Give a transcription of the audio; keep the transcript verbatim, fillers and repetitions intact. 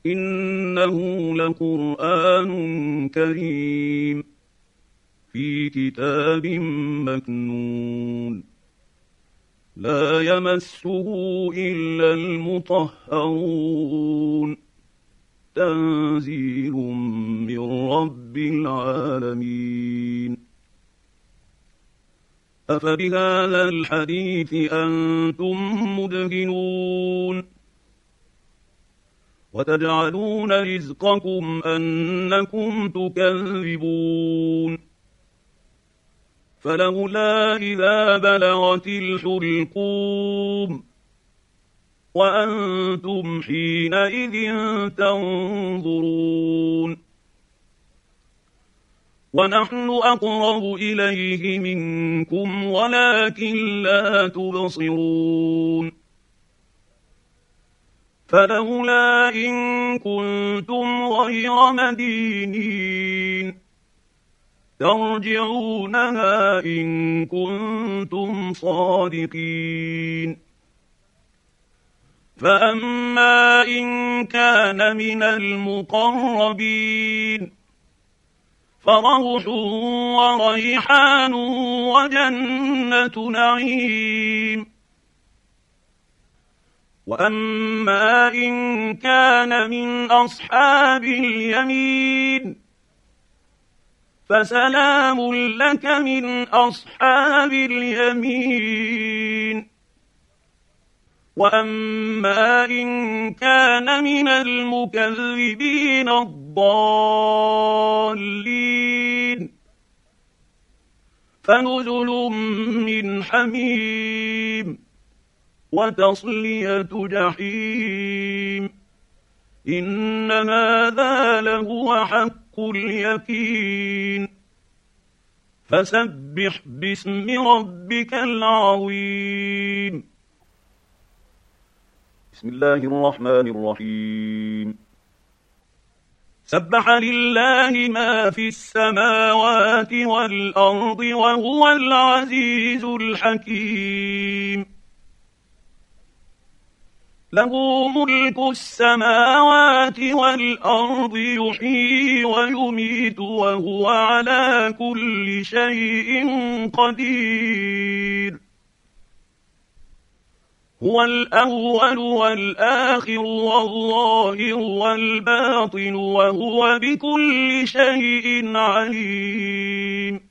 إنه لقرآن كريم في كتاب مكنون لا يمسه إلا المطهرون تنزيل من رب العالمين. أفبهذا الحديث أنتم مدهنون وتجعلون رزقكم أنكم تكذبون فلولا إذا بلغت الحلقوم وأنتم حينئذ تنظرون ونحن أقرب إليه منكم ولكن لا تبصرون فلولا إن كنتم غير مدينين ترجعونها إن كنتم صادقين فأما إن كان من المقربين فروح وريحان وجنة نعيم وأما إن كان من أصحاب اليمين فسلام لك من أصحاب اليمين وأما إن كان من المكذبين الضالين فنزل من حميم وتصلية جحيم إن هذا لهو حق اليقين فسبح باسم ربك العظيم. بسم الله الرحمن الرحيم. سبح لله ما في السماوات والأرض وهو العزيز الحكيم. له ملك السماوات والأرض يحيي ويميت وهو على كل شيء قدير. هو الأول والآخر والظاهر والباطن وهو بكل شيء عليم.